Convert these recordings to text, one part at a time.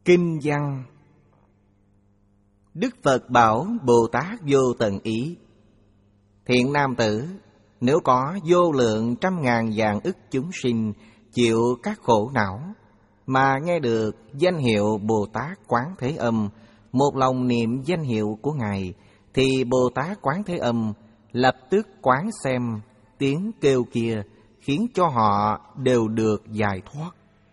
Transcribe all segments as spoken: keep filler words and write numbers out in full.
Kinh văn. Đức Phật bảo Bồ Tát vô tận ý: thiện nam tử, nếu có vô lượng trăm ngàn vạn ức chúng sinh chịu các khổ não, mà nghe được danh hiệu Bồ Tát Quán Thế Âm, một lòng niệm danh hiệu của Ngài, thì Bồ Tát Quán Thế Âm lập tức quán xem tiếng kêu kia, khiến cho họ đều được giải thoát.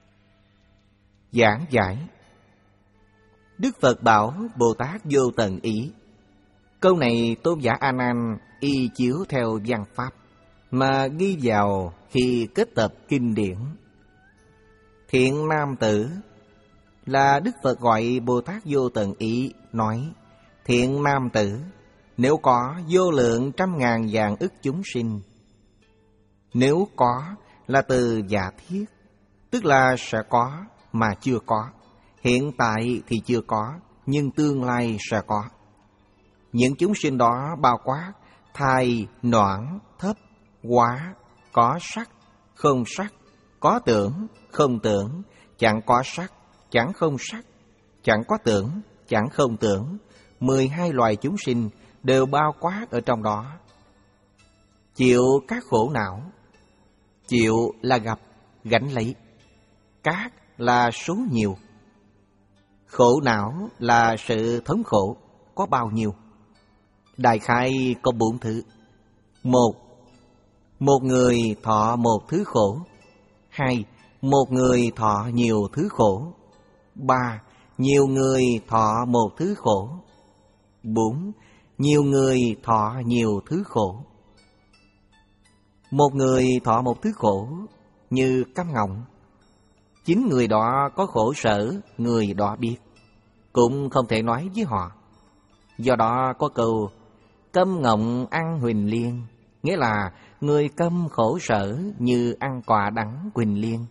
Giảng giải. Đức Phật bảo Bồ Tát vô tận ý. Câu này Tôn giả A Nan y chiếu theo văn pháp mà ghi vào khi kết tập kinh điển. Thiện nam tử là Đức Phật gọi Bồ Tát vô tận ý, nói: thiện nam tử, nếu có vô lượng trăm ngàn vạn ức chúng sinh. Nếu có là từ giả thiết, tức là sẽ có mà chưa có. Hiện tại thì chưa có, nhưng tương lai sẽ có. Những chúng sinh đó bao quát thai, noãn, thấp, hóa, có sắc, không sắc, có tưởng, không tưởng, chẳng có sắc, chẳng không sắc, chẳng có tưởng, chẳng không tưởng. Mười hai loài chúng sinh đều bao quát ở trong đó. Chịu các khổ não. Chịu là gặp, gánh lấy. Các là số nhiều. Khổ não là sự thống khổ, có bao nhiêu? Đại khái có bốn thứ. Một, một người thọ một thứ khổ. Hai, một người thọ nhiều thứ khổ. Ba, nhiều người thọ một thứ khổ. Bốn, nhiều người thọ nhiều thứ khổ. Một người thọ một thứ khổ như câm ngọng. Chính người đó có khổ sở, người đó biết, cũng không thể nói với họ. Do đó có câu câm ngọng ăn huỳnh liên, nghĩa là người câm khổ sở như ăn quả đắng huỳnh liên.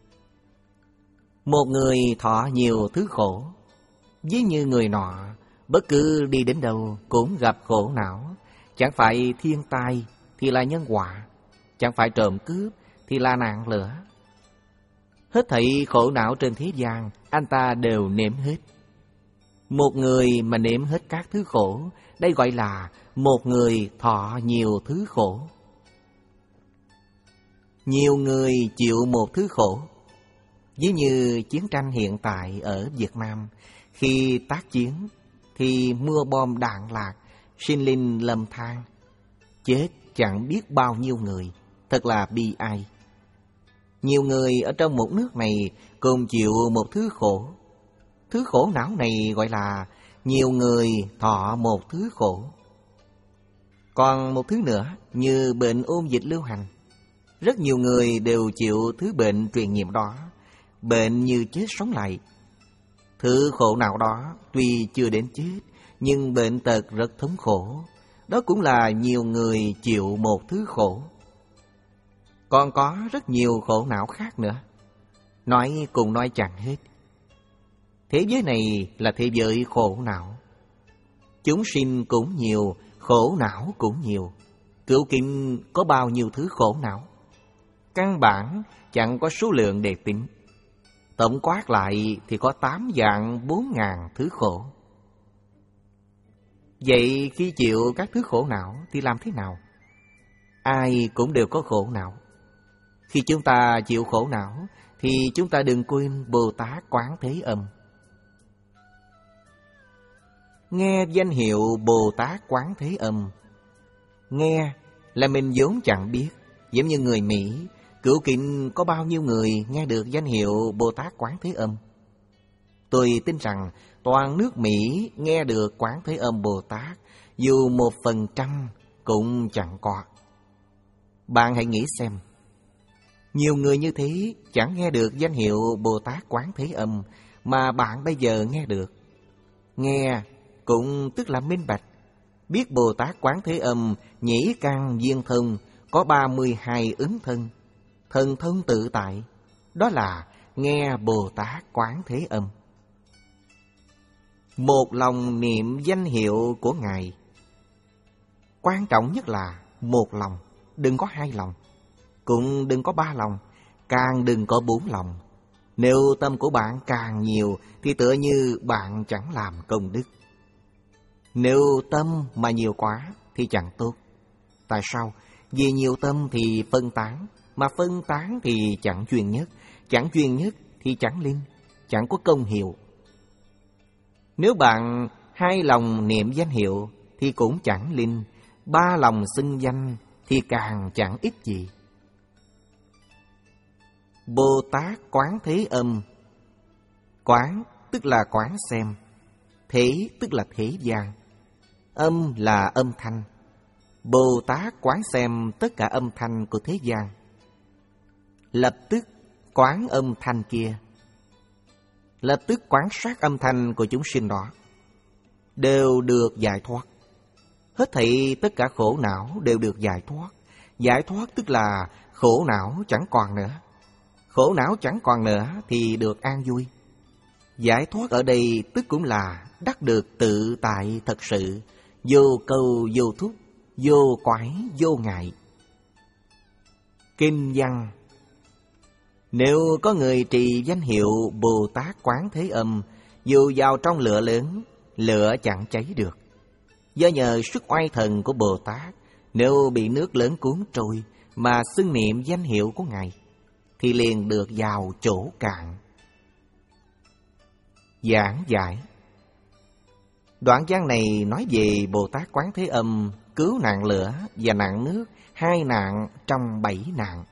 Một người thọ nhiều thứ khổ, ví như người nọ bất cứ đi đến đâu cũng gặp khổ não. Chẳng phải thiên tai thì là nhân họa, chẳng phải trộm cướp thì là nạn lửa. Hết thảy khổ não trên thế gian, anh ta đều nếm hết. Một người mà nếm hết các thứ khổ, đây gọi là một người thọ nhiều thứ khổ. Nhiều người chịu một thứ khổ, ví như chiến tranh hiện tại ở Việt Nam. Khi tác chiến thì mưa bom đạn lạc, sinh linh lầm than, chết chẳng biết bao nhiêu người, thật là bi ai. Nhiều người ở trong một nước này cùng chịu một thứ khổ. Thứ khổ não này gọi là nhiều người thọ một thứ khổ. Còn một thứ nữa như bệnh ôn dịch lưu hành, rất nhiều người đều chịu thứ bệnh truyền nhiễm đó. Bệnh như chết sống lại. Thứ khổ não đó tuy chưa đến chết, nhưng bệnh tật rất thống khổ. Đó cũng là nhiều người chịu một thứ khổ. Còn có rất nhiều khổ não khác nữa, nói cùng nói chẳng hết. Thế giới này là thế giới khổ não. Chúng sinh cũng nhiều, khổ não cũng nhiều. Cửu kinh có bao nhiêu thứ khổ não? Căn bản chẳng có số lượng để tính. Tổng quát lại thì có tám vạn bốn ngàn thứ khổ. Vậy khi chịu các thứ khổ não thì làm thế nào? Ai cũng đều có khổ não. Khi chúng ta chịu khổ não thì chúng ta đừng quên Bồ Tát Quán Thế Âm. Nghe danh hiệu Bồ Tát Quán Thế Âm, nghe là mình vốn chẳng biết. Giống như người Mỹ, Cửu kinh có bao nhiêu người nghe được danh hiệu Bồ Tát Quán Thế Âm? Tôi tin rằng toàn nước Mỹ nghe được Quán Thế Âm Bồ Tát dù một phần trăm cũng chẳng có. Bạn hãy nghĩ xem, nhiều người như thế chẳng nghe được danh hiệu Bồ Tát Quán Thế Âm, mà bạn bây giờ nghe được. Nghe cũng tức là minh bạch, biết Bồ Tát Quán Thế Âm nhĩ căn viên thông, có ba mươi hai ứng thân, thần thông tự tại. Đó là nghe Bồ Tát Quán Thế Âm. Một lòng niệm danh hiệu của Ngài. Quan trọng nhất là một lòng, đừng có hai lòng, cũng đừng có ba lòng, càng đừng có bốn lòng. Nếu tâm của bạn càng nhiều thì tựa như bạn chẳng làm công đức. Nếu tâm mà nhiều quá thì chẳng tốt. Tại sao? Vì nhiều tâm thì phân tán, mà phân tán thì chẳng chuyên nhất, chẳng chuyên nhất thì chẳng linh, chẳng có công hiệu. Nếu bạn hai lòng niệm danh hiệu thì cũng chẳng linh, ba lòng xưng danh thì càng chẳng ích gì. Bồ Tát quán thế âm. Quán tức là quán xem, thế tức là thế gian, âm là âm thanh. Bồ Tát quán xem tất cả âm thanh của thế gian, lập tức quán âm thanh kia, lập tức quán sát âm thanh của chúng sinh đó, đều được giải thoát. Hết thảy tất cả khổ não đều được giải thoát. Giải thoát tức là khổ não chẳng còn nữa. Khổ não chẳng còn nữa thì được an vui. Giải thoát ở đây tức cũng là đắc được tự tại thật sự, vô câu vô thúc, vô quái vô ngại. Kinh văn: nếu có người trì danh hiệu Bồ Tát Quán Thế Âm, dù vào trong lửa lớn, lửa chẳng cháy được. Do nhờ sức oai thần của Bồ Tát, nếu bị nước lớn cuốn trôi mà xưng niệm danh hiệu của Ngài, thì liền được vào chỗ cạn. Giảng giải: đoạn văn này nói về Bồ Tát Quán Thế Âm cứu nạn lửa và nạn nước, hai nạn trong bảy nạn.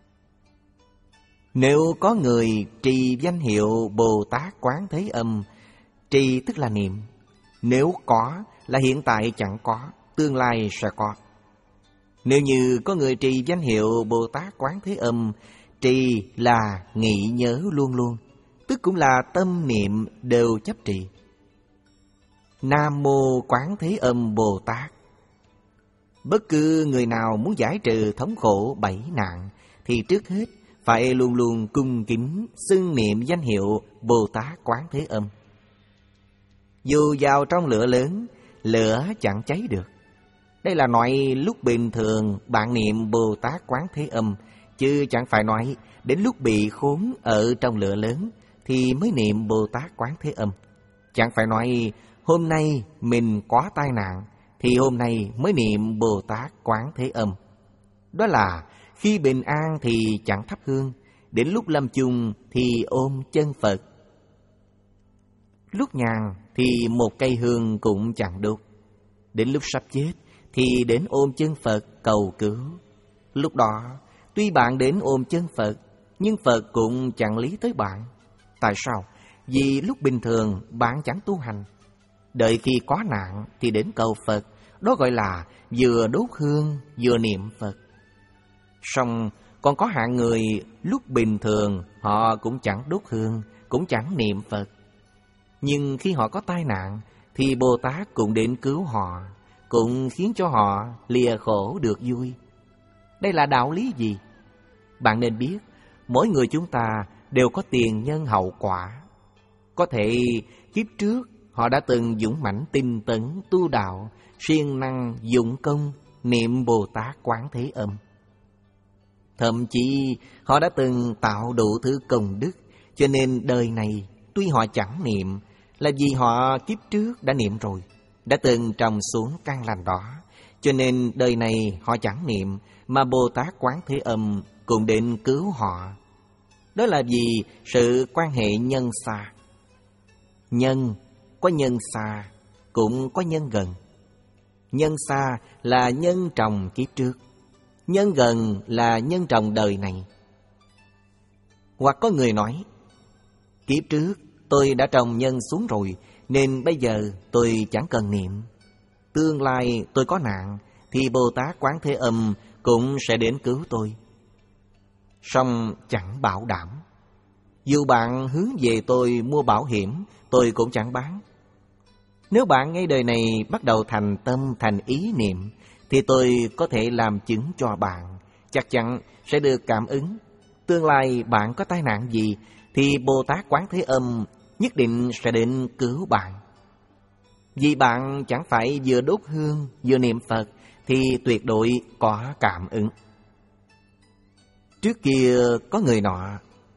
Nếu có người trì danh hiệu Bồ Tát Quán Thế Âm, trì tức là niệm. Nếu có là hiện tại chẳng có, tương lai sẽ có. Nếu như có người trì danh hiệu Bồ Tát Quán Thế Âm, trì là nghĩ nhớ luôn luôn, tức cũng là tâm niệm đều chấp trì. Nam Mô Quán Thế Âm Bồ Tát. Bất cứ người nào muốn giải trừ thống khổ bảy nạn thì trước hết phải luôn luôn cung kính xưng niệm danh hiệu Bồ Tát Quán Thế Âm. Dù vào trong lửa lớn, lửa chẳng cháy được. Đây là nói lúc bình thường bạn niệm Bồ Tát Quán Thế Âm, chứ chẳng phải nói đến lúc bị khốn ở trong lửa lớn thì mới niệm Bồ Tát Quán Thế Âm. Chẳng phải nói hôm nay mình có tai nạn thì hôm nay mới niệm Bồ Tát Quán Thế Âm. Đó là khi bình an thì chẳng thắp hương, đến lúc lâm chung thì ôm chân Phật. Lúc nhàn thì một cây hương cũng chẳng đốt. Đến lúc sắp chết thì đến ôm chân Phật cầu cứu. Lúc đó tuy bạn đến ôm chân Phật, nhưng Phật cũng chẳng lý tới bạn. Tại sao? Vì lúc bình thường bạn chẳng tu hành. Đợi khi có nạn thì đến cầu Phật. Đó gọi là vừa đốt hương vừa niệm Phật. Song còn có hạng người lúc bình thường họ cũng chẳng đốt hương, cũng chẳng niệm Phật. Nhưng khi họ có tai nạn thì Bồ Tát cũng đến cứu họ, cũng khiến cho họ lìa khổ được vui. Đây là đạo lý gì? Bạn nên biết, mỗi người chúng ta đều có tiền nhân hậu quả. Có thể kiếp trước họ đã từng dũng mãnh tinh tấn tu đạo, siêng năng dụng công niệm Bồ Tát Quán Thế Âm. Thậm chí họ đã từng tạo đủ thứ công đức, cho nên đời này tuy họ chẳng niệm là vì họ kiếp trước đã niệm rồi, đã từng trồng xuống căn lành đó, cho nên đời này họ chẳng niệm, mà Bồ Tát Quán Thế Âm cũng đến cứu họ. Đó là vì sự quan hệ nhân xa. Nhân có nhân xa, cũng có nhân gần. Nhân xa là nhân trồng kiếp trước, nhân gần là nhân trồng đời này. Hoặc có người nói, kiếp trước tôi đã trồng nhân xuống rồi, nên bây giờ tôi chẳng cần niệm. Tương lai tôi có nạn thì Bồ Tát Quán Thế Âm cũng sẽ đến cứu tôi. Song chẳng bảo đảm. Dù bạn hướng về tôi mua bảo hiểm, tôi cũng chẳng bán. Nếu bạn ngay đời này bắt đầu thành tâm thành ý niệm, thì tôi có thể làm chứng cho bạn, chắc chắn sẽ được cảm ứng. Tương lai bạn có tai nạn gì thì Bồ Tát Quán Thế Âm nhất định sẽ đến cứu bạn. Vì bạn chẳng phải vừa đốt hương vừa niệm Phật thì tuyệt đối có cảm ứng. Trước kia có người nọ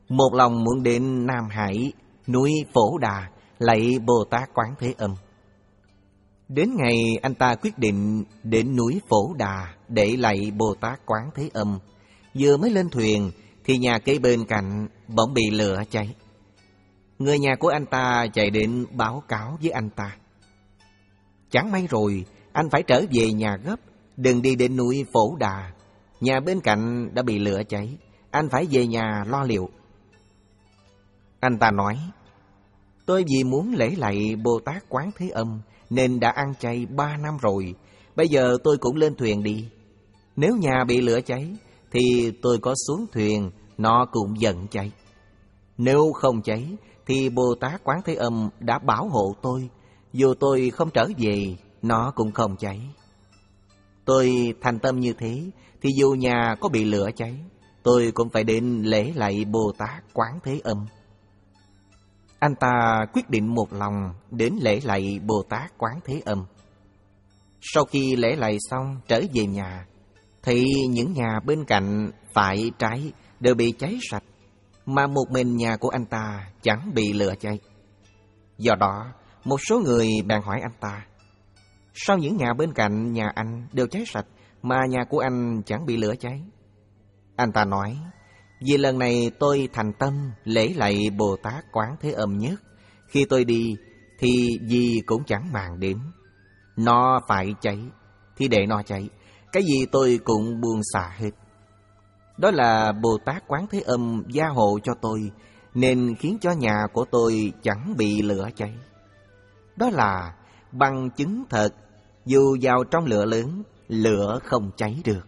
một lòng muốn đến Nam Hải, núi Phổ Đà, lạy Bồ Tát Quán Thế Âm. Đến ngày anh ta quyết định đến núi Phổ Đà để lạy Bồ Tát Quán Thế Âm, vừa mới lên thuyền thì nhà kế bên cạnh bỗng bị lửa cháy. Người nhà của anh ta chạy đến báo cáo với anh ta. Chẳng may rồi, anh phải trở về nhà gấp, đừng đi đến núi Phổ Đà. Nhà bên cạnh đã bị lửa cháy, anh phải về nhà lo liệu. Anh ta nói, tôi vì muốn lễ lạy Bồ Tát Quán Thế Âm nên đã ăn chay ba năm rồi, bây giờ tôi cũng lên thuyền đi. Nếu nhà bị lửa cháy thì tôi có xuống thuyền, nó cũng dần cháy. Nếu không cháy thì Bồ Tát Quán Thế Âm đã bảo hộ tôi, dù tôi không trở về, nó cũng không cháy. Tôi thành tâm như thế, thì dù nhà có bị lửa cháy, tôi cũng phải đến lễ lạy Bồ Tát Quán Thế Âm. Anh ta quyết định một lòng đến lễ lạy Bồ Tát Quán Thế Âm. Sau khi lễ lạy xong trở về nhà, thì những nhà bên cạnh phải trái đều bị cháy sạch, mà một mình nhà của anh ta chẳng bị lửa cháy. Do đó, một số người bèn hỏi anh ta, sao những nhà bên cạnh nhà anh đều cháy sạch, mà nhà của anh chẳng bị lửa cháy? Anh ta nói, vì lần này tôi thành tâm lễ lạy Bồ Tát Quán Thế Âm nhất. Khi tôi đi thì gì cũng chẳng màng đến. Nó phải cháy thì để nó cháy, cái gì tôi cũng buông xả hết. Đó là Bồ Tát Quán Thế Âm gia hộ cho tôi, nên khiến cho nhà của tôi chẳng bị lửa cháy. Đó là bằng chứng thật, dù vào trong lửa lớn, lửa không cháy được.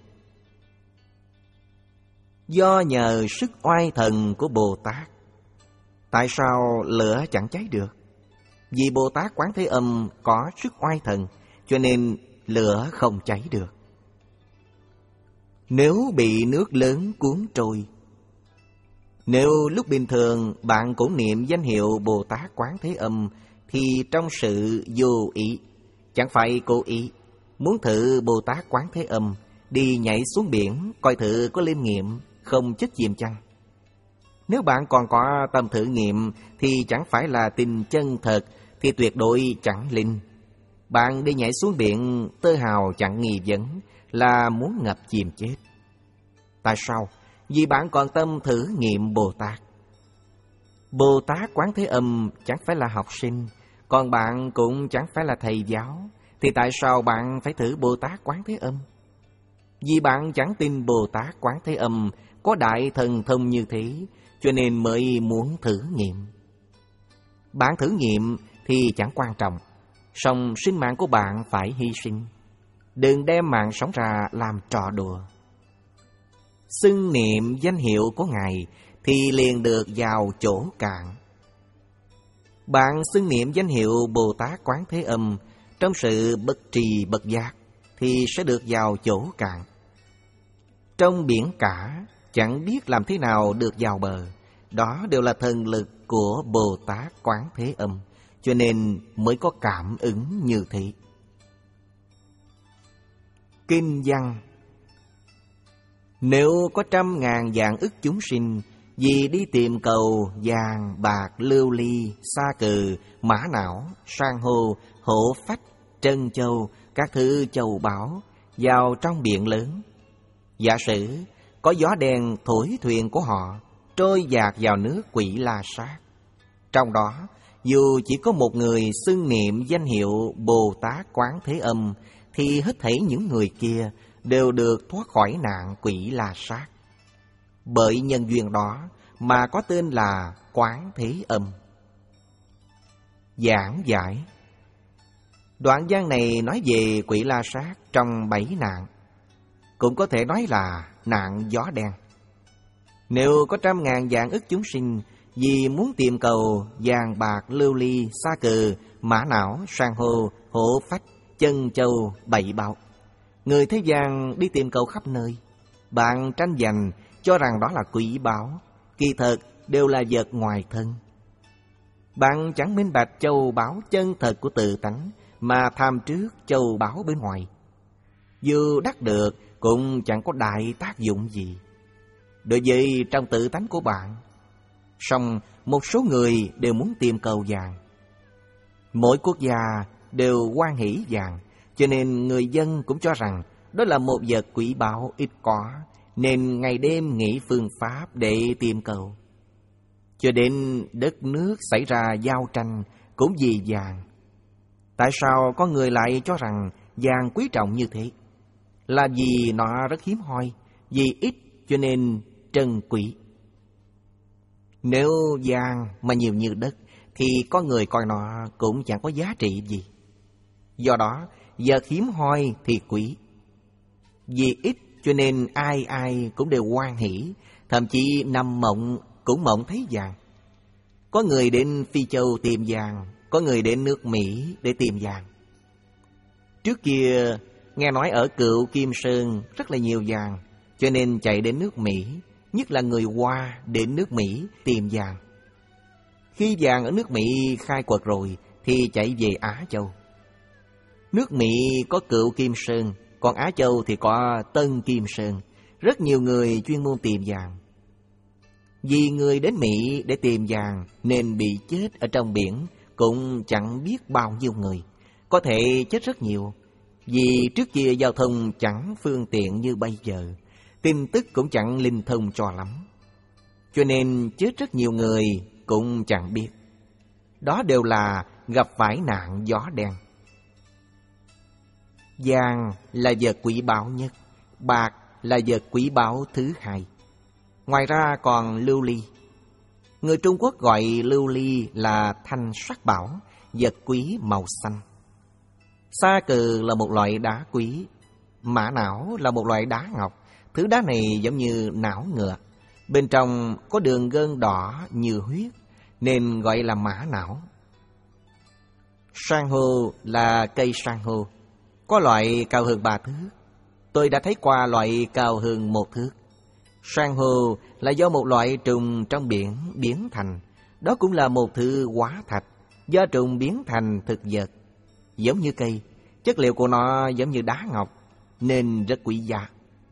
Do nhờ sức oai thần của Bồ Tát, tại sao lửa chẳng cháy được? Vì Bồ Tát Quán Thế Âm có sức oai thần, cho nên lửa không cháy được. Nếu bị nước lớn cuốn trôi, nếu lúc bình thường bạn cũng niệm danh hiệu Bồ Tát Quán Thế Âm, thì trong sự vô ý, chẳng phải cố ý, muốn thử Bồ Tát Quán Thế Âm, đi nhảy xuống biển coi thử có linh nghiệm không chết chìm chăng? Nếu bạn còn có tâm thử nghiệm thì chẳng phải là tin chân thật, thì tuyệt đối chẳng linh. Bạn đi nhảy xuống biển tơ hào chẳng nghi vấn là muốn ngập chìm chết. Tại sao? Vì bạn còn tâm thử nghiệm Bồ Tát. Bồ Tát Quán Thế Âm chẳng phải là học sinh, còn bạn cũng chẳng phải là thầy giáo, thì tại sao bạn phải thử Bồ Tát Quán Thế Âm? Vì bạn chẳng tin Bồ Tát Quán Thế Âm có đại thần thông như thế, cho nên mới muốn thử nghiệm. Bạn thử nghiệm thì chẳng quan trọng, song sinh mạng của bạn phải hy sinh. Đừng đem mạng sống ra làm trò đùa. Xưng niệm danh hiệu của Ngài thì liền được vào chỗ cạn. Bạn xưng niệm danh hiệu Bồ Tát Quán Thế Âm trong sự bất trì bất giác thì sẽ được vào chỗ cạn. Trong biển cả chẳng biết làm thế nào được vào bờ, đó đều là thần lực của Bồ Tát Quán Thế Âm, cho nên mới có cảm ứng như thế. Kinh văn: nếu có trăm ngàn vạn ức chúng sinh vì đi tìm cầu vàng, bạc, lưu ly, sa cừ, mã não, san hô, hổ phách, trân châu, các thứ châu báu vào trong biển lớn, giả sử có gió đen thổi thuyền của họ trôi dạt vào nước Quỷ La Sát, trong đó dù chỉ có một người xưng niệm danh hiệu Bồ Tát Quán Thế Âm, thì hết thảy những người kia đều được thoát khỏi nạn Quỷ La Sát. Bởi nhân duyên đó mà có tên là Quán Thế Âm. Giảng giải: đoạn văn này nói về Quỷ La Sát trong bảy nạn, cũng có thể nói là nạn gió đen. Nếu có trăm ngàn vạn ức chúng sinh vì muốn tìm cầu vàng, bạc, lưu ly, sa cừ, mã não, san hô, hổ phách, chân châu, bảy bảo, người thế gian đi tìm cầu khắp nơi, bạn tranh giành cho rằng đó là quý báu, kỳ thực đều là vật ngoài thân. Bạn chẳng minh bạch châu báu chân thật của tự tánh, mà tham trước châu báu bên ngoài. Dù đắc được cũng chẳng có đại tác dụng gì. Đối với trong tự tánh của bạn, Song một số người đều muốn tìm cầu vàng. Mỗi quốc gia đều hoan hỷ vàng, cho nên người dân cũng cho rằng đó là một vật quý báu ít có, nên ngày đêm nghĩ phương pháp để tìm cầu. Cho đến đất nước xảy ra giao tranh cũng vì vàng. Tại sao có người lại cho rằng vàng quý trọng như thế? Là vì nó rất hiếm hoi, vì ít cho nên trân quý. Nếu vàng mà nhiều như đất thì có người coi nó cũng chẳng có giá trị gì. Do đó, vật hiếm hoi thì quý. Vì ít cho nên ai ai cũng đều hoan hỷ, thậm chí nằm mộng cũng mộng thấy vàng. Có người đến Phi Châu tìm vàng, có người đến nước Mỹ để tìm vàng. Trước kia nghe nói ở Cựu Kim Sơn rất là nhiều vàng, cho nên chạy đến nước Mỹ, nhất là người Hoa đến nước Mỹ tìm vàng. Khi vàng ở nước Mỹ khai quật rồi thì chạy về Á Châu. Nước Mỹ có Cựu Kim Sơn, còn Á Châu thì có Tân Kim Sơn. Rất nhiều người chuyên môn tìm vàng. Vì người đến Mỹ để tìm vàng nên bị chết ở trong biển cũng chẳng biết bao nhiêu người. Có thể chết rất nhiều. Vì trước kia giao thông chẳng phương tiện như bây giờ, tin tức cũng chẳng linh thông cho lắm. Cho nên chết rất nhiều người cũng chẳng biết. Đó đều là gặp phải nạn gió đen. Vàng là vật quý báu nhất, bạc là vật quý báu thứ hai. Ngoài ra còn lưu ly. Người Trung Quốc gọi lưu ly là thanh sắc bảo, vật quý màu xanh. Sa cừ là một loại đá quý. Mã não là một loại đá ngọc. Thứ đá này giống như não ngựa. Bên trong có đường gân đỏ như huyết, nên gọi là mã não. San hô là cây san hô. Có loại cao hơn ba thước. Tôi đã thấy qua loại cao hơn một thước. San hô là do một loại trùng trong biển biến thành. Đó cũng là một thứ hóa thạch, do trùng biến thành thực vật. Giống như cây, chất liệu của nó giống như đá ngọc, nên rất quý giá.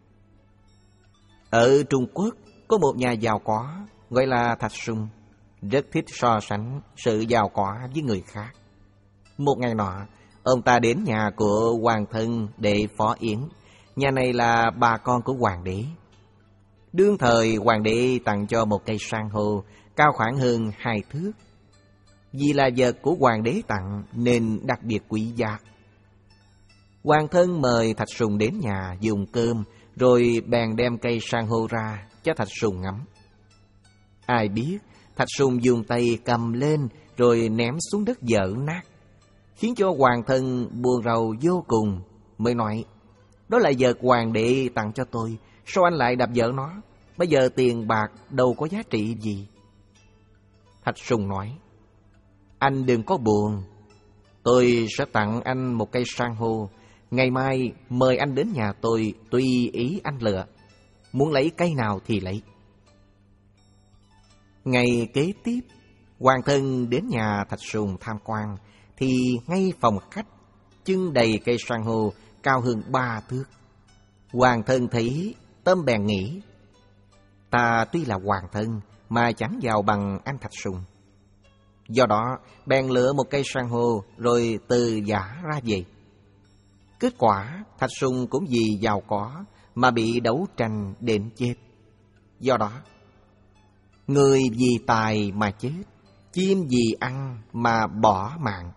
Ở Trung Quốc có một nhà giàu có gọi là Thạch Sùng, rất thích so sánh sự giàu có với người khác. Một ngày nọ, ông ta đến nhà của hoàng thân để phó yến. Nhà này là bà con của hoàng đế. Đương thời hoàng đế tặng cho một cây san hô cao khoảng hơn hai thước. Vì là vật của hoàng đế tặng nên đặc biệt quý giá. Hoàng thân mời Thạch Sùng đến nhà dùng cơm, rồi bèn đem cây san hô ra cho Thạch Sùng ngắm. Ai biết Thạch Sùng dùng tay cầm lên rồi ném xuống đất dở nát, khiến cho hoàng thân buồn rầu vô cùng, mới nói: đó là vật hoàng đế tặng cho tôi, sao anh lại đập vỡ nó? Bây giờ tiền bạc đâu có giá trị gì. Thạch Sùng nói: anh đừng có buồn, tôi sẽ tặng anh một cây san hô. Ngày mai mời anh đến nhà tôi, tùy ý anh lựa, muốn lấy cây nào thì lấy. Ngày kế tiếp, hoàng thân đến nhà Thạch Sùng tham quan, thì ngay phòng khách trưng đầy cây san hô cao hơn ba thước. Hoàng thân thấy, tâm bèn nghĩ: ta tuy là hoàng thân mà chẳng giàu bằng anh Thạch Sùng. Do đó bèn lựa một cây san hô rồi từ giả ra về. Kết quả Thạch Sùng cũng vì giàu có mà bị đấu tranh đến chết. Do đó, người vì tài mà chết, chim vì ăn mà bỏ mạng.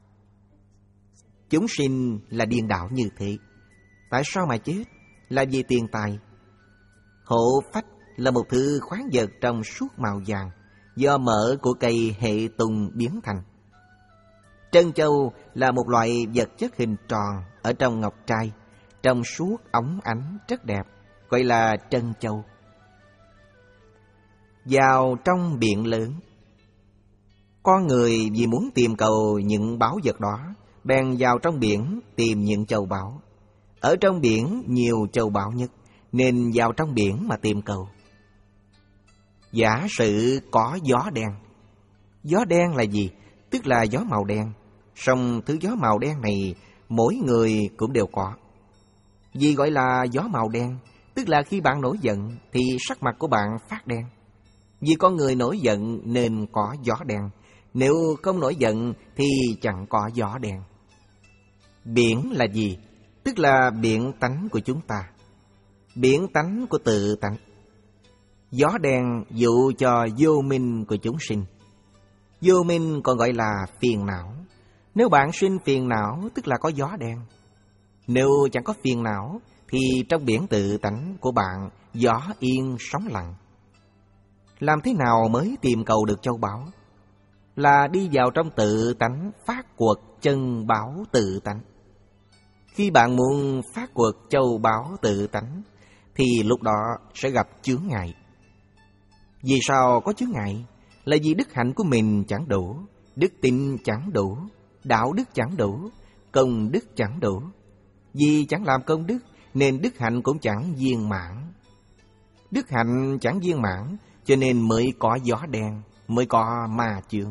Chúng sinh là điên đảo như thế. Tại sao mà chết? Là vì tiền tài. Hộ phách là một thứ khoáng vật trong suốt màu vàng, do mỡ của cây hệ tùng biến thành. Trân châu là một loại vật chất hình tròn ở trong ngọc trai, trong suốt óng ánh rất đẹp, gọi là trân châu. Vào trong biển lớn, con người vì muốn tìm cầu những báu vật đó, bèn vào trong biển tìm những châu báu. Ở trong biển nhiều châu báu nhất, nên vào trong biển mà tìm cầu. Giả sử có gió đen. Gió đen là gì? Tức là gió màu đen. Song thứ gió màu đen này mỗi người cũng đều có. Vì gọi là gió màu đen, tức là khi bạn nổi giận thì sắc mặt của bạn phát đen. Vì con người nổi giận nên có gió đen. Nếu không nổi giận thì chẳng có gió đen. Biển là gì? Tức là biển tánh của chúng ta, biển tánh của tự tánh. Gió đen dụ cho vô minh của chúng sinh. Vô minh còn gọi là phiền não. Nếu bạn sinh phiền não tức là có gió đen. Nếu chẳng có phiền não thì trong biển tự tánh của bạn gió yên sóng lặng. Làm thế nào mới tìm cầu được châu báu? Là đi vào trong tự tánh phát quật chân báu tự tánh. Khi bạn muốn phát quật châu báu tự tánh thì lúc đó sẽ gặp chướng ngại. Vì sao có chướng ngại? Là vì đức hạnh của mình chẳng đủ, đức tin chẳng đủ, đạo đức chẳng đủ, công đức chẳng đủ. Vì chẳng làm công đức nên đức hạnh cũng chẳng viên mãn. Đức hạnh chẳng viên mãn cho nên mới có gió đen, mới có ma chướng.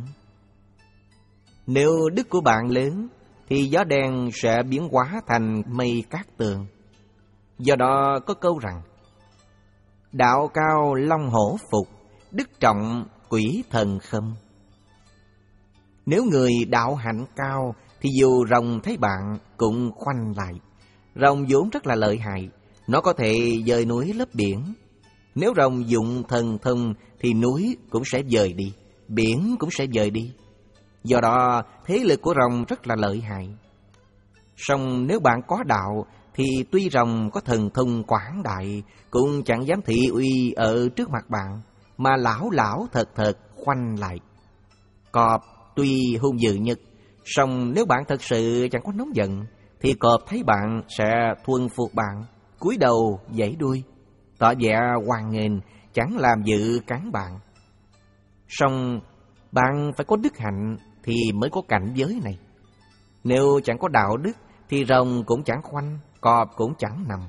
Nếu đức của bạn lớn thì gió đen sẽ biến hóa thành mây cát tường. Do đó có câu rằng: đạo cao long hổ phục, đức trọng quỷ thần khâm. Nếu người đạo hạnh cao thì dù rồng thấy bạn cũng khoanh lại. Rồng vốn rất là lợi hại, nó có thể dời núi lấp biển. Nếu rồng dụng thần thông thì núi cũng sẽ dời đi, biển cũng sẽ dời đi. Do đó thế lực của rồng rất là lợi hại. Song nếu bạn có đạo thì tuy rồng có thần thông quảng đại cũng chẳng dám thị uy ở trước mặt bạn, mà lão lão thật thật khoanh lại. Cọp tuy hung dữ nhất, song nếu bạn thật sự chẳng có nóng giận thì cọp thấy bạn sẽ thuần phục bạn, cúi đầu vẫy đuôi, tỏ vẻ hoan nghênh, chẳng làm dữ cắn bạn. Song bạn phải có đức hạnh thì mới có cảnh giới này. Nếu chẳng có đạo đức thì rồng cũng chẳng khoanh, cọp cũng chẳng nằm.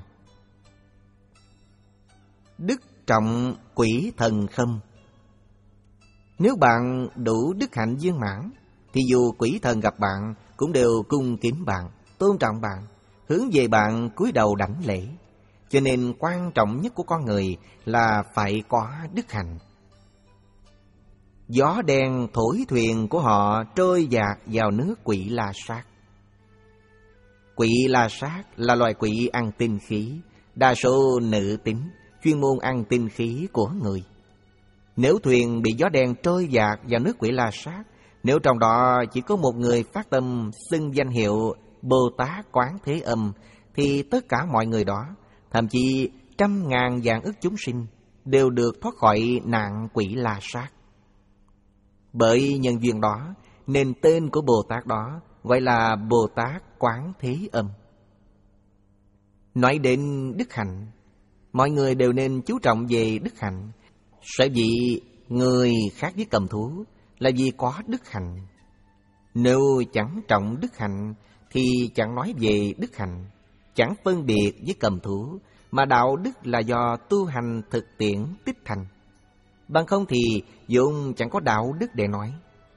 Đức trọng quỷ thần khâm. Nếu bạn đủ đức hạnh viên mãn thì dù quỷ thần gặp bạn cũng đều cung kính bạn, tôn trọng bạn, hướng về bạn cúi đầu đảnh lễ. Cho nên quan trọng nhất của con người là phải có đức hạnh. Gió đen thổi thuyền của họ trôi dạt vào nước quỷ la sát. Quỷ la sát là loài quỷ ăn tinh khí, đa số nữ tính, chuyên môn ăn tinh khí của người. Nếu thuyền bị gió đen trôi dạt vào nước quỷ la sát, nếu trong đó chỉ có một người phát tâm xưng danh hiệu Bồ Tát Quán Thế Âm, thì tất cả mọi người đó, thậm chí trăm ngàn vạn ức chúng sinh, đều được thoát khỏi nạn quỷ la sát. Bởi nhân duyên đó nên tên của Bồ Tát đó gọi là Bồ Tát Quán Thế Âm. Nói đến đức hạnh, mọi người đều nên chú trọng về đức hạnh. Sở dĩ người khác với cầm thú là vì có đức hạnh. Nếu chẳng trọng đức hạnh thì chẳng nói về đức hạnh, chẳng phân biệt với cầm thú, mà đạo đức là do tu hành thực tiễn tích thành. Bằng không thì vốn chẳng có đạo đức để nói.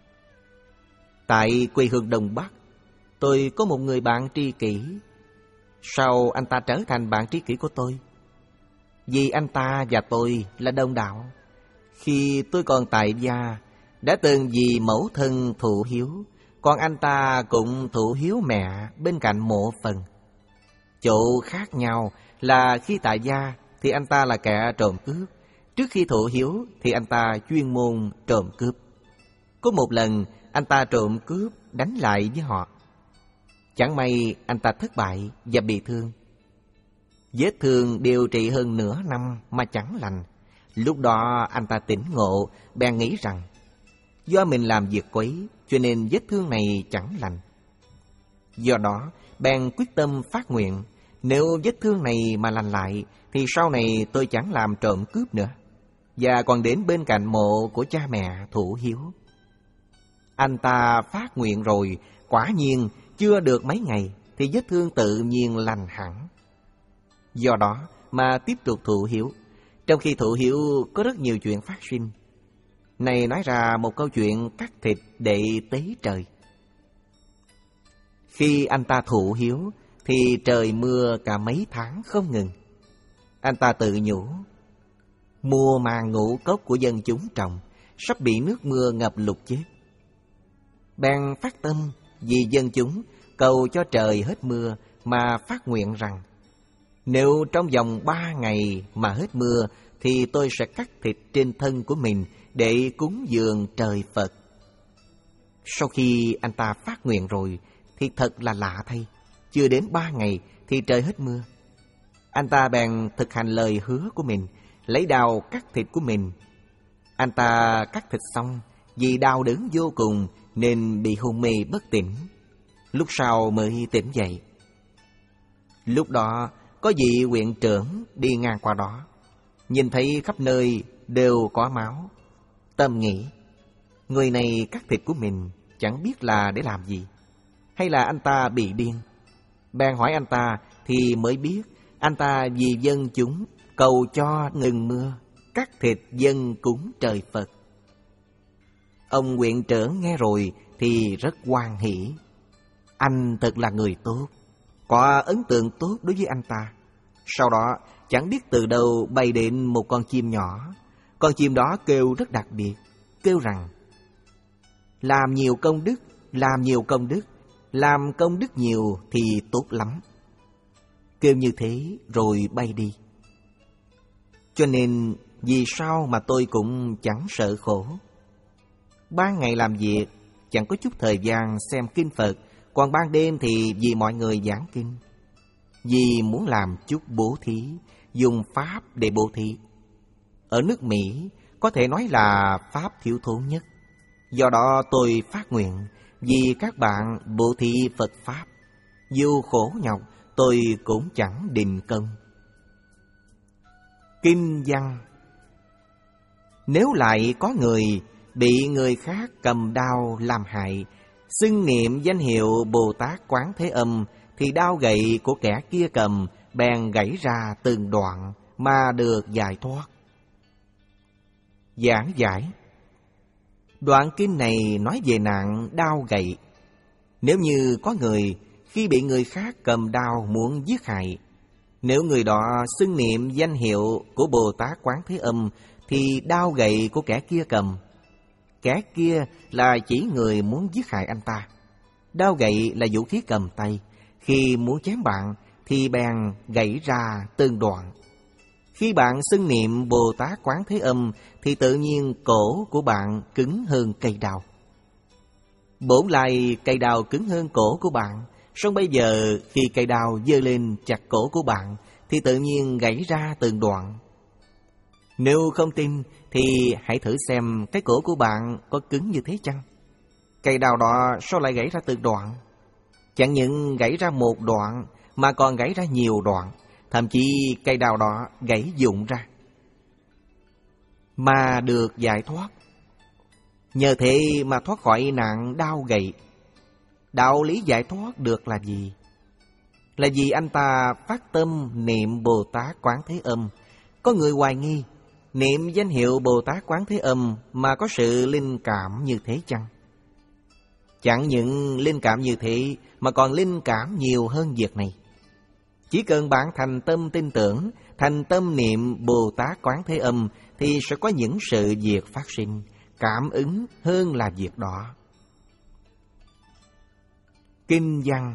Tại quê hương Đông Bắc, tôi có một người bạn tri kỷ. Sau anh ta trở thành bạn tri kỷ của tôi? Vì anh ta và tôi là đồng đạo. Khi tôi còn tại gia, đã từng vì mẫu thân thụ hiếu, còn anh ta cũng thụ hiếu mẹ bên cạnh mộ phần. Chỗ khác nhau là khi tại gia thì anh ta là kẻ trộm cướp, trước khi thụ hiếu thì anh ta chuyên môn trộm cướp. Có một lần anh ta trộm cướp đánh lại với họ. Chẳng may anh ta thất bại và bị thương. Vết thương điều trị hơn nửa năm mà chẳng lành. Lúc đó anh ta tỉnh ngộ, bèn nghĩ rằng do mình làm việc quấy cho nên vết thương này chẳng lành. Do đó bèn quyết tâm phát nguyện, nếu vết thương này mà lành lại thì sau này tôi chẳng làm trộm cướp nữa, và còn đến bên cạnh mộ của cha mẹ thụ hiếu. Anh ta phát nguyện rồi, quả nhiên chưa được mấy ngày thì vết thương tự nhiên lành hẳn. Do đó mà tiếp tục thụ hiếu. Trong khi thụ hiếu có rất nhiều chuyện phát sinh. Này nói ra một câu chuyện cắt thịt để tế trời. Khi anh ta thụ hiếu thì trời mưa cả mấy tháng không ngừng. Anh ta tự nhủ, Mùa màng ngũ cốc của dân chúng trồng sắp bị nước mưa ngập lụt chết. Bèn phát tâm vì dân chúng, cầu cho trời hết mưa, mà phát nguyện rằng: nếu trong vòng ba ngày mà hết mưa, thì tôi sẽ cắt thịt trên thân của mình để cúng dường trời Phật. Sau khi anh ta phát nguyện rồi, thì thật là lạ thay, chưa đến ba ngày thì trời hết mưa. Anh ta bèn thực hành lời hứa của mình, lấy đao cắt thịt của mình. Anh ta cắt thịt xong, vì đau đớn vô cùng nên bị hôn mê bất tỉnh. Lúc sau mới tỉnh dậy. Lúc đó có vị huyện trưởng đi ngang qua đó, nhìn thấy khắp nơi đều có máu. Tâm nghĩ, người này cắt thịt của mình chẳng biết là để làm gì, hay là anh ta bị điên. Bèn hỏi anh ta thì mới biết anh ta vì dân chúng cầu cho ngừng mưa, cắt thịt dân cúng trời Phật. Ông huyện trưởng nghe rồi thì rất hoan hỉ. Anh thật là người tốt, có ấn tượng tốt đối với anh ta. Sau đó chẳng biết từ đâu bay đến một con chim nhỏ. Con chim đó kêu rất đặc biệt, kêu rằng: làm nhiều công đức, làm nhiều công đức, làm công đức nhiều thì tốt lắm. Kêu như thế rồi bay đi. Cho nên vì sao mà tôi cũng chẳng sợ khổ. Ban ngày làm việc chẳng có chút thời gian xem kinh Phật, còn ban đêm thì vì mọi người giảng kinh. Vì muốn làm chút bố thí, dùng pháp để bố thí. Ở nước Mỹ có thể nói là pháp thiếu thốn nhất. Do đó tôi phát nguyện vì các bạn bố thí Phật pháp, dù khổ nhọc tôi cũng chẳng định công. Kinh văn: nếu lại có người bị người khác cầm đao làm hại, xưng niệm danh hiệu Bồ Tát Quán Thế Âm, thì đao gậy của kẻ kia cầm bèn gãy ra từng đoạn mà được giải thoát. Giảng giải: đoạn kinh này nói về nạn đao gậy. Nếu như có người khi bị người khác cầm đao muốn giết hại, nếu người đó xưng niệm danh hiệu của Bồ Tát Quán Thế Âm, thì đao gậy của kẻ kia cầm. Kẻ kia là chỉ người muốn giết hại anh ta. Đao gậy là vũ khí cầm tay. Khi muốn chém bạn thì bèn gãy ra từng đoạn. Khi bạn xưng niệm Bồ Tát Quán Thế Âm thì tự nhiên cổ của bạn cứng hơn cây đao. Bổn lại cây đao cứng hơn cổ của bạn, song bây giờ khi cây đao giơ lên chặt cổ của bạn thì tự nhiên gãy ra từng đoạn. Nếu không tin thì hãy thử xem cái cổ của bạn có cứng như thế chăng? Cây đao đó sao lại gãy ra từng đoạn? Chẳng những gãy ra một đoạn mà còn gãy ra nhiều đoạn, thậm chí cây đao đó gãy vụn ra. Mà được giải thoát. Nhờ thế mà thoát khỏi nạn đao gậy. Đạo lý giải thoát được là gì? Là vì anh ta phát tâm niệm Bồ Tát Quán Thế Âm. Có người hoài nghi, niệm danh hiệu Bồ Tát Quán Thế Âm mà có sự linh cảm như thế chăng? Chẳng những linh cảm như thế mà còn linh cảm nhiều hơn việc này. Chỉ cần bạn thành tâm tin tưởng, thành tâm niệm Bồ Tát Quán Thế Âm thì sẽ có những sự việc phát sinh, cảm ứng hơn là việc đó. Kinh văn: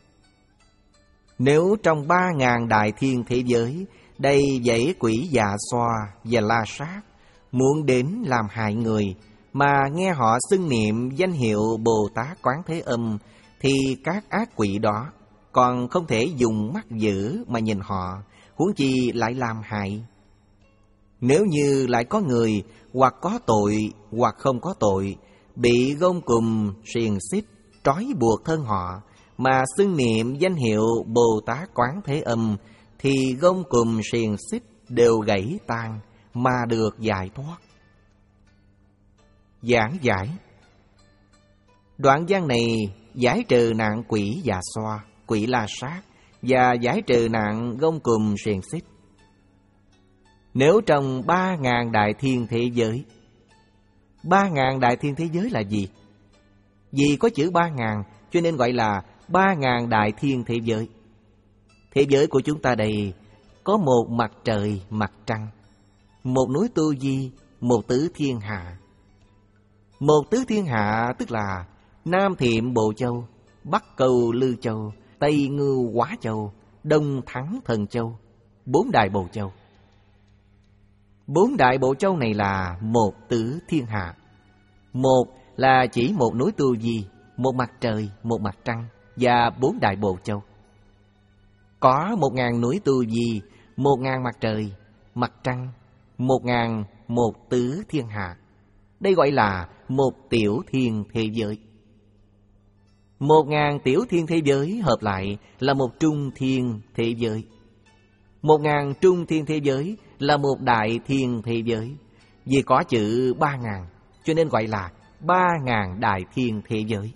nếu trong ba ngàn đại thiên thế giới đầy dãy quỷ già xoa và la sát muốn đến làm hại người, mà nghe họ xưng niệm danh hiệu Bồ Tát Quán Thế Âm, thì các ác quỷ đó còn không thể dùng mắt dữ mà nhìn họ, huống chi lại làm hại. Nếu như lại có người hoặc có tội hoặc không có tội bị gông cùm xiềng xích trói buộc thân họ, mà xưng niệm danh hiệu Bồ Tát Quán Thế Âm, thì gông cùm xiềng xích đều gãy tan mà được giải thoát. Giảng giải: đoạn văn này giải trừ nạn quỷ già xoa, quỷ la sát và giải trừ nạn gông cùm xiềng xích. Nếu trong ba ngàn đại thiên thế giới, ba ngàn đại thiên thế giới là gì? Vì có chữ ba ngàn cho nên gọi là ba ngàn đại thiên thế giới. Thế giới của chúng ta đây có một mặt trời, mặt trăng, một núi Tu Di, một tứ thiên hạ. Một tứ thiên hạ tức là Nam Thiệm Bộ Châu, Bắc Cầu Lư Châu, Tây Ngưu Hóa Châu, Đông Thắng Thần Châu, bốn đại Bộ Châu. Bốn đại Bộ Châu này là một tứ thiên hạ. Một là chỉ một núi Tu Di, một mặt trời, một mặt trăng và bốn đại Bộ Châu. Có một ngàn núi Tu Di, một ngàn mặt trời, mặt trăng, một ngàn một tứ thiên hạ. Đây gọi là một tiểu thiên thế giới. Một ngàn tiểu thiên thế giới hợp lại là một trung thiên thế giới. Một ngàn trung thiên thế giới là một đại thiên thế giới. Vì có chữ ba ngàn, cho nên gọi là ba ngàn đại thiên thế giới.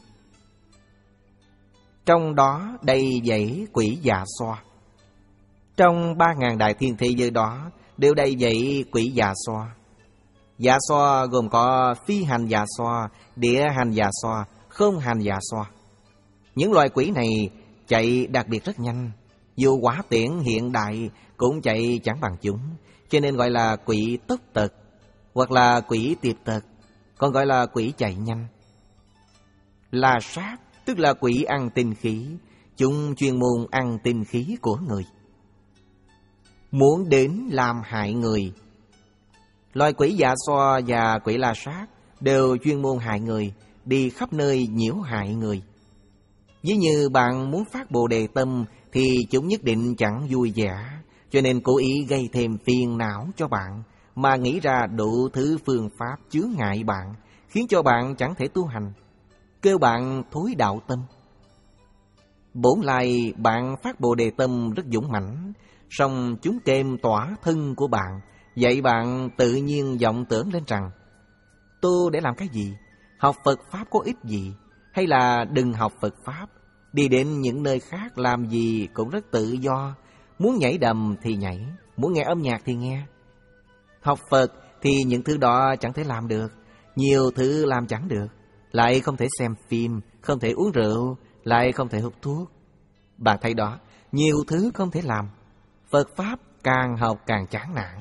Trong đó đầy dẫy quỷ dạ xoa. Trong ba ngàn đại thiên thế giới đó đều đầy dẫy quỷ dạ xoa. Dạ xoa gồm có phi hành dạ xoa, địa hành dạ xoa, không hành dạ xoa. Những loài quỷ này chạy đặc biệt rất nhanh, dù hỏa tiễn hiện đại cũng chạy chẳng bằng chúng, cho nên gọi là quỷ tốc tật, hoặc là quỷ tiệp tật, còn gọi là quỷ chạy nhanh. La sát tức là quỷ ăn tinh khí, chúng chuyên môn ăn tinh khí của người, muốn đến làm hại người. Loài quỷ dạ xoa và quỷ la sát đều chuyên môn hại người, đi khắp nơi nhiễu hại người. Ví như bạn muốn phát Bồ Đề tâm thì chúng nhất định chẳng vui vẻ, cho nên cố ý gây thêm phiền não cho bạn, mà nghĩ ra đủ thứ phương pháp chướng ngại bạn, khiến cho bạn chẳng thể tu hành, kêu bạn thối đạo tâm. Bổn lại bạn phát Bồ Đề tâm rất dũng mãnh, song chúng kèm tỏa thân của bạn, vậy bạn tự nhiên vọng tưởng lên rằng tu để làm cái gì? Học Phật Pháp có ích gì? Hay là đừng học Phật Pháp, đi đến những nơi khác làm gì cũng rất tự do, muốn nhảy đầm thì nhảy, muốn nghe âm nhạc thì nghe. Học Phật thì những thứ đó chẳng thể làm được, nhiều thứ làm chẳng được, lại không thể xem phim, không thể uống rượu, lại không thể hút thuốc. Bạn thấy đó, nhiều thứ không thể làm, Phật Pháp càng học càng chán nản.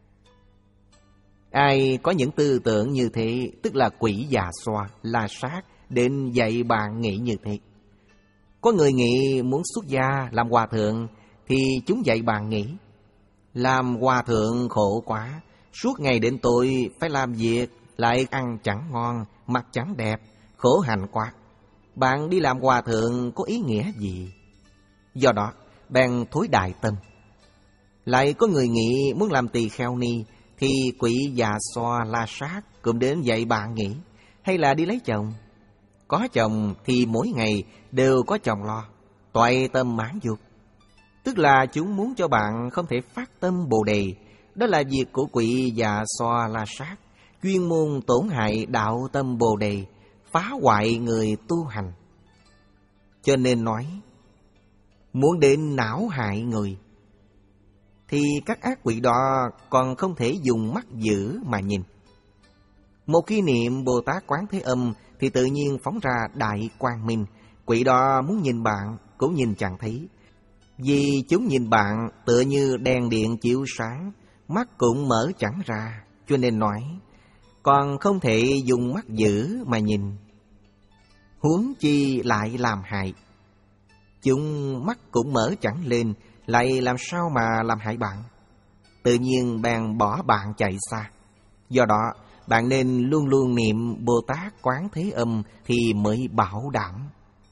Ai có những tư tưởng như thế, tức là quỷ già xoa, la sát, đến dạy bạn nghĩ như thế. Có người nghĩ muốn xuất gia làm hòa thượng, thì chúng dạy bạn nghĩ làm hòa thượng khổ quá, suốt ngày đến tối phải làm việc, lại ăn chẳng ngon, mặc chẳng đẹp, khổ hạnh quá. Bạn đi làm hòa thượng có ý nghĩa gì? Do đó, bèn thối đại tâm. Lại có người nghĩ muốn làm tỳ kheo ni, thì quỷ già xoa la sát cũng đến dạy bạn nghĩ, hay là đi lấy chồng. Có chồng thì mỗi ngày đều có chồng lo, toại tâm mãn dục. Tức là chúng muốn cho bạn không thể phát tâm Bồ Đề. Đó là việc của quỷ già xoa la sát, chuyên môn tổn hại đạo tâm Bồ Đề, phá hoại người tu hành. Cho nên nói, muốn đến não hại người, thì các ác quỷ đó còn không thể dùng mắt dữ mà nhìn. Một khi niệm Bồ Tát Quán Thế Âm thì tự nhiên phóng ra đại quang minh, quỷ đó muốn nhìn bạn cũng nhìn chẳng thấy. Vì chúng nhìn bạn tựa như đèn điện chiếu sáng, mắt cũng mở chẳng ra, cho nên nói, còn không thể dùng mắt dữ mà nhìn, huống chi lại làm hại. Chúng mắt cũng mở chẳng lên, lại làm sao mà làm hại bạn? Tự nhiên bèn bỏ bạn chạy xa. Do đó, bạn nên luôn luôn niệm Bồ Tát Quán Thế Âm thì mới bảo đảm.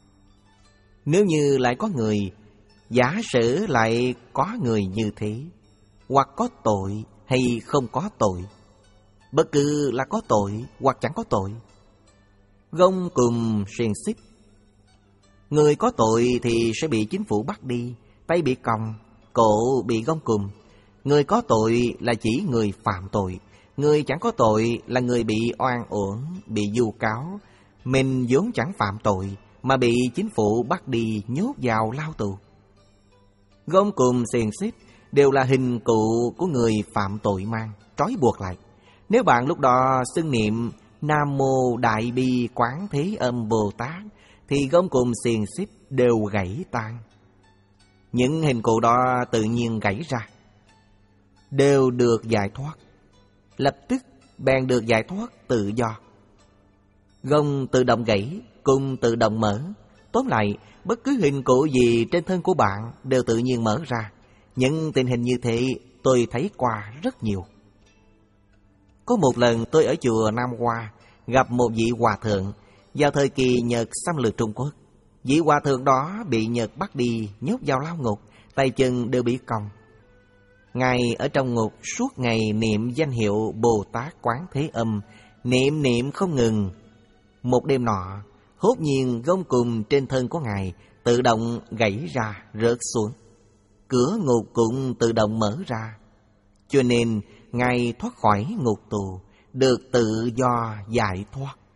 Nếu như lại có người, giả sử lại có người như thế, hoặc có tội hay không có tội, bất cứ là có tội hoặc chẳng có tội, gông cùm xiềng xích. Người có tội thì sẽ bị chính phủ bắt đi, tay bị còng, cổ bị gông cùm. Người có tội là chỉ người phạm tội, người chẳng có tội là người bị oan uổng, bị vu cáo. Mình vốn chẳng phạm tội mà bị chính phủ bắt đi nhốt vào lao tù. Gông cùm xiềng xích đều là hình cụ của người phạm tội mang, trói buộc lại. Nếu bạn lúc đó xưng niệm Nam Mô Đại Bi Quán Thế Âm Bồ Tát, thì gông cùm xiềng xích đều gãy tan. Những hình cụ đó tự nhiên gãy ra, đều được giải thoát. lập tức bèn được giải thoát tự do. Gông tự động gãy, cung tự động mở. Tóm lại, bất cứ hình cụ gì trên thân của bạn đều tự nhiên mở ra. Những tình hình như thế tôi thấy qua rất nhiều. Có một lần tôi ở chùa Nam Hoa gặp một vị hòa thượng vào thời kỳ Nhật xâm lược Trung Quốc. Vị hòa thượng đó bị Nhật bắt đi nhốt vào lao ngục, tay chân đều bị còng. Ngài ở trong ngục suốt ngày niệm danh hiệu Bồ Tát Quán Thế Âm, niệm niệm không ngừng. Một đêm nọ, hốt nhiên gông cùm trên thân của Ngài tự động gãy ra rớt xuống. Cửa ngục cũng tự động mở ra. Cho nên Ngài thoát khỏi ngục tù, được tự do giải thoát.